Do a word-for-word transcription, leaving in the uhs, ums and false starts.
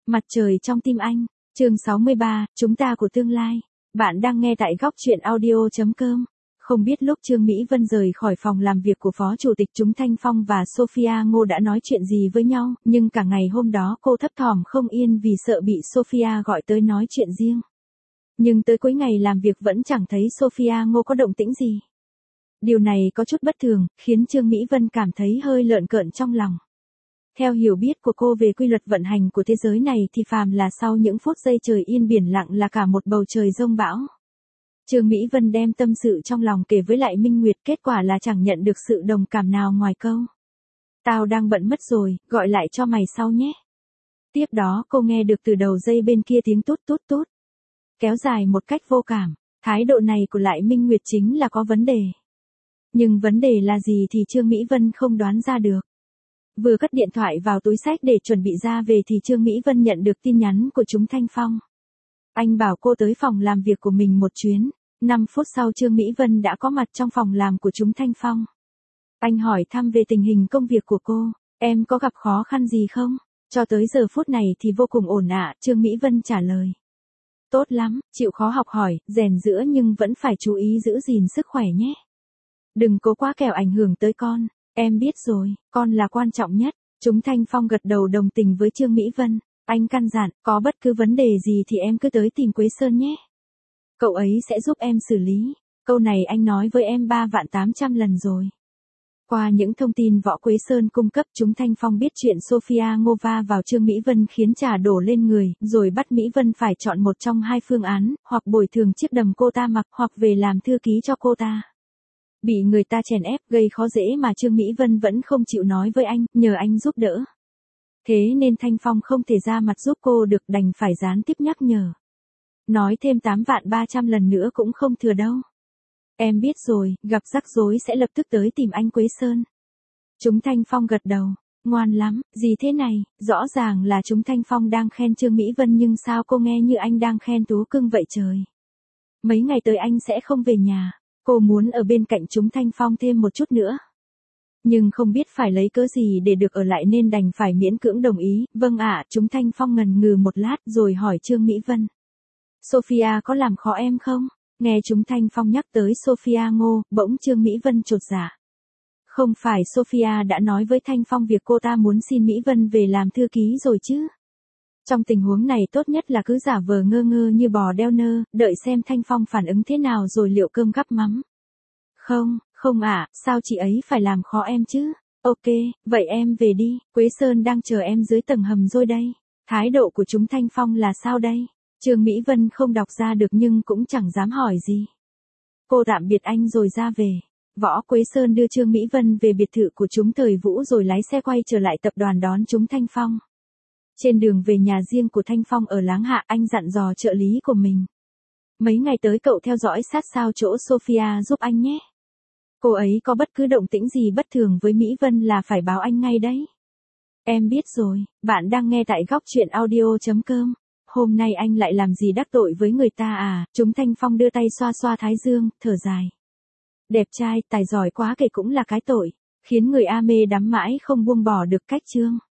Mặt trời trong tim anh, chương sáu mươi ba, chúng ta của tương lai. Bạn đang nghe tại góc chuyện audio chấm com. Không biết lúc Trương Mỹ Vân rời khỏi phòng làm việc của Phó Chủ tịch chúng Thanh Phong và Sophia Ngô đã nói chuyện gì với nhau, nhưng cả ngày hôm đó cô thấp thỏm không yên vì sợ bị Sophia gọi tới nói chuyện riêng. Nhưng tới cuối ngày làm việc vẫn chẳng thấy Sophia Ngô có động tĩnh gì. Điều này có chút bất thường, khiến Trương Mỹ Vân cảm thấy hơi lợn cợn trong lòng. Theo hiểu biết của cô về quy luật vận hành của thế giới này thì phàm là sau những phút giây trời yên biển lặng là cả một bầu trời giông bão. Trương Mỹ Vân đem tâm sự trong lòng kể với lại Minh Nguyệt, kết quả là chẳng nhận được sự đồng cảm nào ngoài câu: "Tao đang bận mất rồi, gọi lại cho mày sau nhé." Tiếp đó cô nghe được từ đầu dây bên kia tiếng tút tút tút, kéo dài một cách vô cảm. Thái độ này của lại Minh Nguyệt chính là có vấn đề. Nhưng vấn đề là gì thì Trương Mỹ Vân không đoán ra được. Vừa cất điện thoại vào túi xách để chuẩn bị ra về thì Trương Mỹ Vân nhận được tin nhắn của chúng Thanh Phong. Anh bảo cô tới phòng làm việc của mình một chuyến. năm phút sau Trương Mỹ Vân đã có mặt trong phòng làm của chúng Thanh Phong. Anh hỏi thăm về tình hình công việc của cô. "Em có gặp khó khăn gì không?" "Cho tới giờ phút này thì vô cùng ổn ạ," Trương Mỹ Vân trả lời. "Tốt lắm, chịu khó học hỏi, rèn giũa nhưng vẫn phải chú ý giữ gìn sức khỏe nhé. Đừng cố quá kẻo ảnh hưởng tới con." "Em biết rồi, con là quan trọng nhất." Chúng Thanh Phong gật đầu đồng tình với Trương Mỹ Vân. Anh căn dặn, "Có bất cứ vấn đề gì thì em cứ tới tìm Quế Sơn nhé. Cậu ấy sẽ giúp em xử lý." Câu này anh nói với em ba vạn tám trăm lần rồi. Qua những thông tin Võ Quế Sơn cung cấp, chúng Thanh Phong biết chuyện Sophia Ngô va vào Trương Mỹ Vân khiến trà đổ lên người, rồi bắt Mỹ Vân phải chọn một trong hai phương án, hoặc bồi thường chiếc đầm cô ta mặc, hoặc về làm thư ký cho cô ta. Bị người ta chèn ép, gây khó dễ mà Trương Mỹ Vân vẫn không chịu nói với anh, nhờ anh giúp đỡ. Thế nên Thanh Phong không thể ra mặt giúp cô được, đành phải gián tiếp nhắc nhở. Nói thêm tám vạn ba trăm lần nữa cũng không thừa đâu. "Em biết rồi, gặp rắc rối sẽ lập tức tới tìm anh Quế Sơn." Chúng Thanh Phong gật đầu. "Ngoan lắm." "Gì thế này?" Rõ ràng là chúng Thanh Phong đang khen Trương Mỹ Vân nhưng sao cô nghe như anh đang khen Tú Cưng vậy trời. "Mấy ngày tới anh sẽ không về nhà." Cô muốn ở bên cạnh chúng Thanh Phong thêm một chút nữa. Nhưng không biết phải lấy cớ gì để được ở lại nên đành phải miễn cưỡng đồng ý. "Vâng ạ," chúng Thanh Phong ngần ngừ một lát rồi hỏi Trương Mỹ Vân. "Sophia có làm khó em không?" Nghe chúng Thanh Phong nhắc tới Sophia Ngô, bỗng Trương Mỹ Vân chột dạ. Không phải Sophia đã nói với Thanh Phong việc cô ta muốn xin Mỹ Vân về làm thư ký rồi chứ? Trong tình huống này tốt nhất là cứ giả vờ ngơ ngơ như bò đeo nơ, đợi xem Thanh Phong phản ứng thế nào rồi liệu cơm gắp mắm. "Không, không ạ, sao chị ấy phải làm khó em chứ?" "Ok, vậy em về đi, Quế Sơn đang chờ em dưới tầng hầm rồi đây." Thái độ của chúng Thanh Phong là sao đây? Trương Mỹ Vân không đọc ra được nhưng cũng chẳng dám hỏi gì. Cô tạm biệt anh rồi ra về. Võ Quế Sơn đưa Trương Mỹ Vân về biệt thự của chúng Thời Vũ rồi lái xe quay trở lại tập đoàn đón chúng Thanh Phong. Trên đường về nhà riêng của Thanh Phong ở Láng Hạ, anh dặn dò trợ lý của mình: "Mấy ngày tới cậu theo dõi sát sao chỗ Sophia giúp anh nhé. Cô ấy có bất cứ động tĩnh gì bất thường với Mỹ Vân là phải báo anh ngay đấy." "Em biết rồi." Bạn đang nghe tại góc chuyện audio chấm com. Hôm nay anh lại làm gì đắc tội với người ta à? Chúng Thanh Phong đưa tay xoa xoa thái dương, thở dài. Đẹp trai, tài giỏi quá kể cũng là cái tội, khiến người A mê đắm mãi không buông bỏ được cách chương.